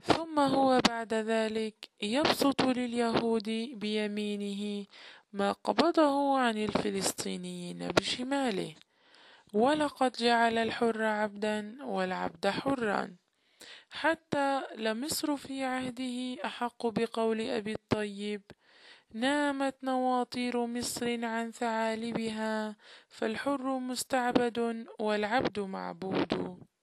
ثم هو بعد ذلك يبسط لليهود بيمينه ما قبضه عن الفلسطينيين بشماله، ولقد جعل الحر عبدا والعبد حرا، حتى لمصر في عهده أحق بقول أبي الطيب: نامت نواطير مصر عن ثعالبها، فالحر مستعبد والعبد معبود.